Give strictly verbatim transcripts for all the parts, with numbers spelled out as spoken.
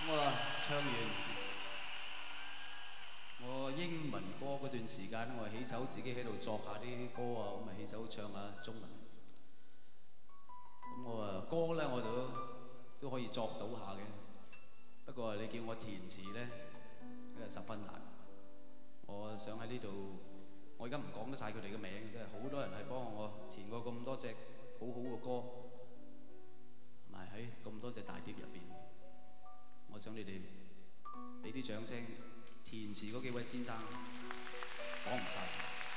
我唱完我英文歌嗰段時間，我起手自己喺度作下啲歌啊，咁啊起手唱下中文。咁我啊歌咧我都都可以作到下嘅，不過你叫我填詞咧，真係十分難。我想喺呢度，我而家唔講得晒佢哋嘅名，真係好多人係幫我填過咁多隻好好嘅歌，同埋喺咁多隻大碟入邊。我想你哋俾啲掌聲，填詞嗰幾位先生講唔晒，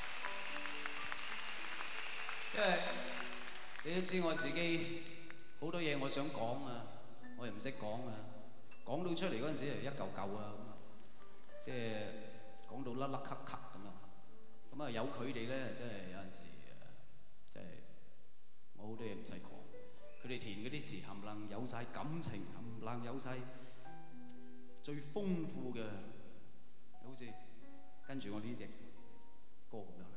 因為你都知我自己好多嘢我想講啊，我又唔識講啊，講到出嚟嗰陣時係一嚿嚿啊，咁啊，即係講到甩甩咳咳咁啊，咁啊有佢哋咧，真係有陣時真係我好多嘢唔使講，佢哋填嗰啲詞冚唪唥有晒感情，冚唪唥有晒最豐富嘅，好似跟住我呢隻歌咁樣。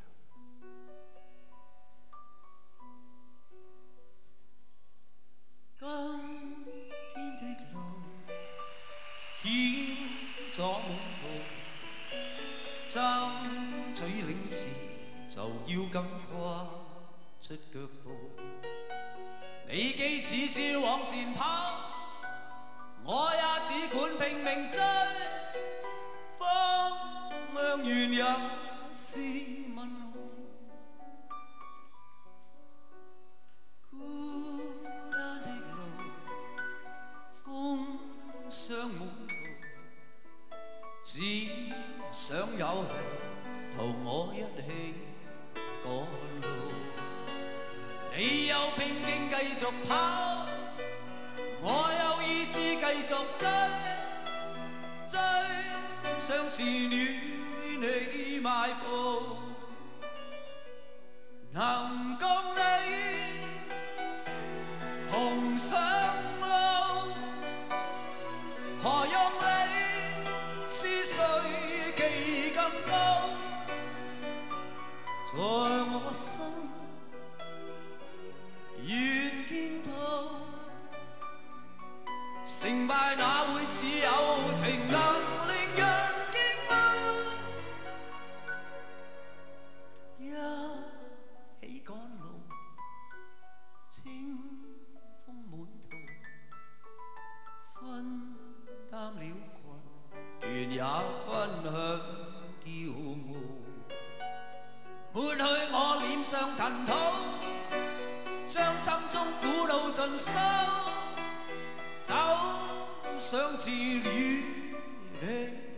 今天的路險阻滿途，爭取領前就要敢跨出腳步。你幾次次往前跑，我也只管拼命追，方向原也是問號。孤單的路，風霜滿途，只想有人同我一起趕路。你有拼勁繼續跑，我有意志繼續追，追上前與你邁步，能共你同上路，何用你思緒技更高，在我心願見到。成敗哪會似友情能令人驚訝，一起趕路，清風滿途，分擔了困，權也分享驕傲，抹去我臉上塵土，將心中苦惱盡收，走上自戀的